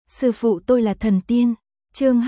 Sư phụ tôi là thần tiên. Chương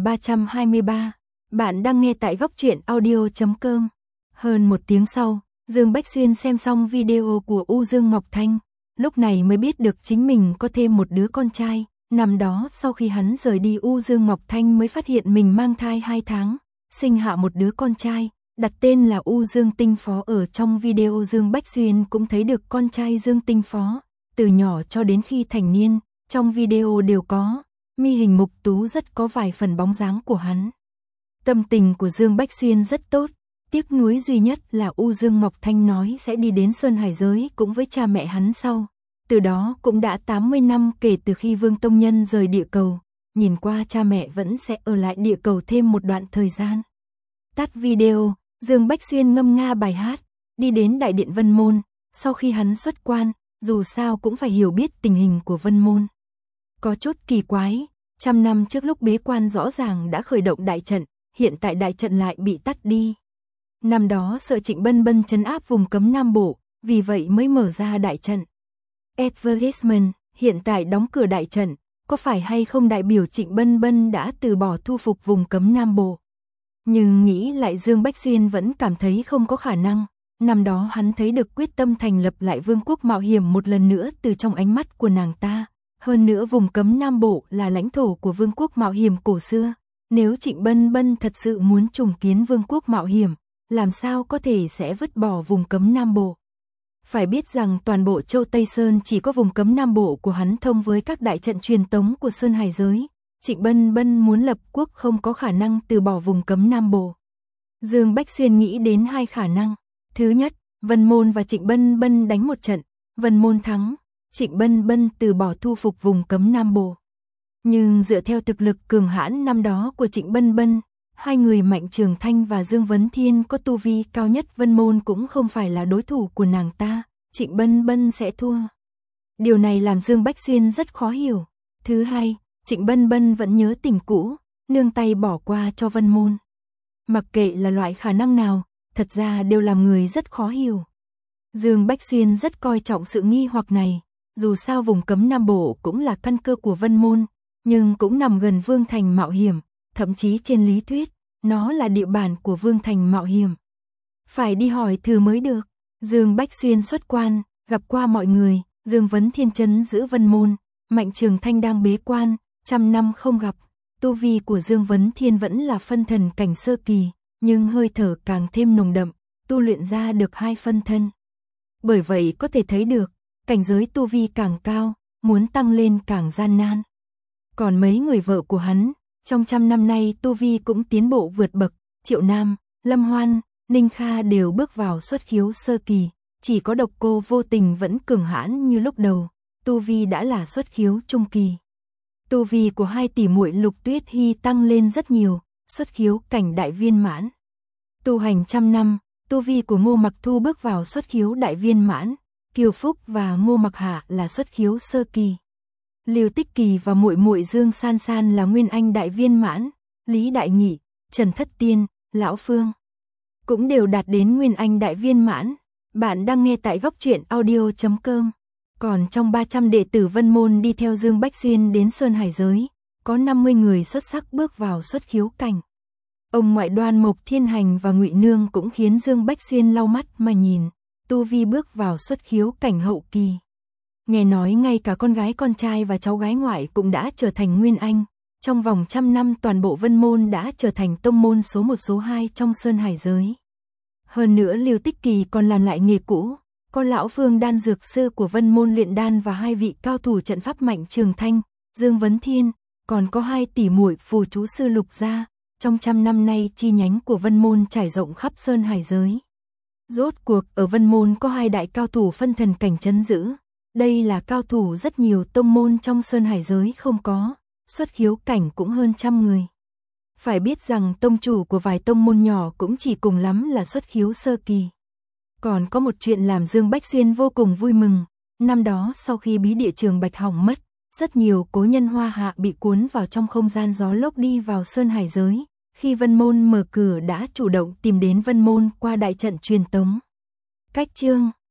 2323. Bạn đang nghe tại góc truyện audio.com. Hơn một tiếng sau, Dương Bách Xuyên xem xong video của U Dương Ngọc Thanh, lúc này mới biết được chính mình có thêm một đứa con trai. Năm đó sau khi hắn rời đi, U Dương Ngọc Thanh mới phát hiện mình mang thai 2 tháng, sinh hạ một đứa con trai, đặt tên là U Dương Tinh Phó. Ở trong video Dương Bách Xuyên cũng thấy được con trai Dương Tinh Phó, từ nhỏ cho đến khi thành niên, trong video đều có, mi hình mục tú rất có vài phần bóng dáng của hắn. Tâm tình của Dương Bách Xuyên rất tốt, tiếc nuối duy nhất là U Dương Ngọc Thanh nói sẽ đi đến Sơn Hải giới cũng với cha mẹ hắn sau. Từ đó cũng đã 80 năm kể từ khi Vương Tông Nhân rời địa cầu, nhìn qua cha mẹ vẫn sẽ ở lại địa cầu thêm một đoạn thời gian. Tắt video, Dương Bách Xuyên ngâm nga bài hát, đi đến Đại điện Vân Môn. Sau khi hắn xuất quan, dù sao cũng phải hiểu biết tình hình của Vân Môn. Có chút kỳ quái, 100 năm trước lúc bế quan rõ ràng đã khởi động đại trận, hiện tại đại trận lại bị tắt đi. Năm đó sợ Trịnh Bân Bân trấn áp vùng cấm Nam Bộ, vì vậy mới mở ra đại trận. Advertisement, hiện tại đóng cửa đại trận, có phải hay không đại biểu Trịnh Bân Bân đã từ bỏ thu phục vùng cấm Nam Bộ? Nhưng nghĩ lại Dương Bách Xuyên vẫn cảm thấy không có khả năng. Năm đó hắn thấy được quyết tâm thành lập lại Vương quốc mạo hiểm một lần nữa từ trong ánh mắt của nàng ta. Hơn nữa vùng cấm Nam Bộ là lãnh thổ của Vương quốc mạo hiểm cổ xưa. Nếu Trịnh Bân Bân thật sự muốn trùng kiến Vương quốc mạo hiểm, làm sao có thể sẽ vứt bỏ vùng cấm Nam Bộ? Phải biết rằng toàn bộ châu Tây Sơn chỉ có vùng cấm Nam Bộ của hắn thông với các đại trận truyền tống của Sơn Hải giới. Trịnh Bân Bân muốn lập quốc không có khả năng từ bỏ vùng cấm Nam Bộ. Dương Bách Xuyên nghĩ đến hai khả năng. Thứ nhất, Vân Môn và Trịnh Bân Bân đánh một trận, Vân Môn thắng, Trịnh Bân Bân từ bỏ thu phục vùng cấm Nam Bộ. Nhưng dựa theo thực lực cường hãn năm đó của Trịnh Bân Bân, hai người Mạnh Trường Thanh và Dương Vấn Thiên có tu vi cao nhất Vân Môn cũng không phải là đối thủ của nàng ta, Trịnh Bân Bân sẽ thua. Điều này làm Dương Bách Xuyên rất khó hiểu. Thứ hai, Trịnh Bân Bân vẫn nhớ tình cũ, nương tay bỏ qua cho Vân Môn. Mặc kệ là loại khả năng nào, thật ra đều làm người rất khó hiểu. Dương Bách Xuyên rất coi trọng sự nghi hoặc này, dù sao vùng cấm Nam Bộ cũng là căn cơ của Vân Môn, nhưng cũng nằm gần Vương Thành Mạo Hiểm, thậm chí trên lý thuyết, nó là địa bàn của Vương Thành Mạo Hiểm. Phải đi hỏi thử mới được. Dương Bách Xuyên xuất quan, gặp qua mọi người, Dương Vấn Thiên trấn giữ Vân Môn, Mạnh Trường Thanh đang bế quan, 100 năm không gặp, tu vi của Dương Vấn Thiên vẫn là phân thần cảnh sơ kỳ, nhưng hơi thở càng thêm nồng đậm, tu luyện ra được 2 phân thân. Bởi vậy có thể thấy được, cảnh giới tu vi càng cao, muốn tăng lên càng gian nan. Còn mấy người vợ của hắn, trong 100 năm nay tu vi cũng tiến bộ vượt bậc, Triệu Nam, Lâm Hoan, Ninh Kha đều bước vào xuất khiếu sơ kỳ, chỉ có Độc Cô Vô Tình vẫn cường hãn như lúc đầu, tu vi đã là xuất khiếu trung kỳ. Tu vi của hai tỷ muội Lục Tuyết Hy tăng lên rất nhiều, xuất khiếu cảnh đại viên mãn. Tu hành 100 năm, tu vi của Ngô Mặc Thu bước vào xuất khiếu đại viên mãn, Kiều Phúc và Ngô Mặc Hạ là xuất khiếu sơ kỳ. Lưu Tích Kỳ và muội muội Dương San San là nguyên anh đại viên mãn, Lý Đại Nghị, Trần Thất Tiên, Lão Phương cũng đều đạt đến nguyên anh đại viên mãn. Bạn đang nghe tại góc truyện audio.com. Còn trong 300 đệ tử Vân Môn đi theo Dương Bách Xuyên đến Sơn Hải giới, có 50 người xuất sắc bước vào xuất khiếu cảnh. Ông ngoại Đoan Mộc Thiên Hành và Ngụy Nương cũng khiến Dương Bách Xuyên lau mắt mà nhìn, tu vi bước vào xuất khiếu cảnh hậu kỳ. Nghe nói ngay cả con gái con trai và cháu gái ngoại cũng đã trở thành nguyên anh. Trong vòng 100 năm toàn bộ Vân Môn đã trở thành tông môn số 1 số 2 trong Sơn Hải giới. Hơn nữa Lưu Tích Kỳ còn làm lại nghề cũ, có lão Phương đan dược sư của Vân Môn luyện đan và 2 vị cao thủ trận pháp Mạnh Trường Thanh, Dương Vấn Thiên, còn có 2 tỷ muội phù chú sư Lục gia. Trong 100 năm nay chi nhánh của Vân Môn trải rộng khắp Sơn Hải giới. Rốt cuộc ở Vân Môn có 2 đại cao thủ phân thần cảnh trấn giữ. Đây là cao thủ rất nhiều tông môn trong Sơn Hải giới không có, xuất khiếu cảnh cũng hơn 100 người. Phải biết rằng tông chủ của vài tông môn nhỏ cũng chỉ cùng lắm là xuất khiếu sơ kỳ. Còn có một chuyện làm Dương Bách Xuyên vô cùng vui mừng, năm đó sau khi bí địa Trường Bạch hỏng mất, rất nhiều cố nhân Hoa Hạ bị cuốn vào trong không gian gió lốc đi vào Sơn Hải giới, khi Vân Môn mở cửa đã chủ động tìm đến Vân Môn qua đại trận truyền tống. Cách chương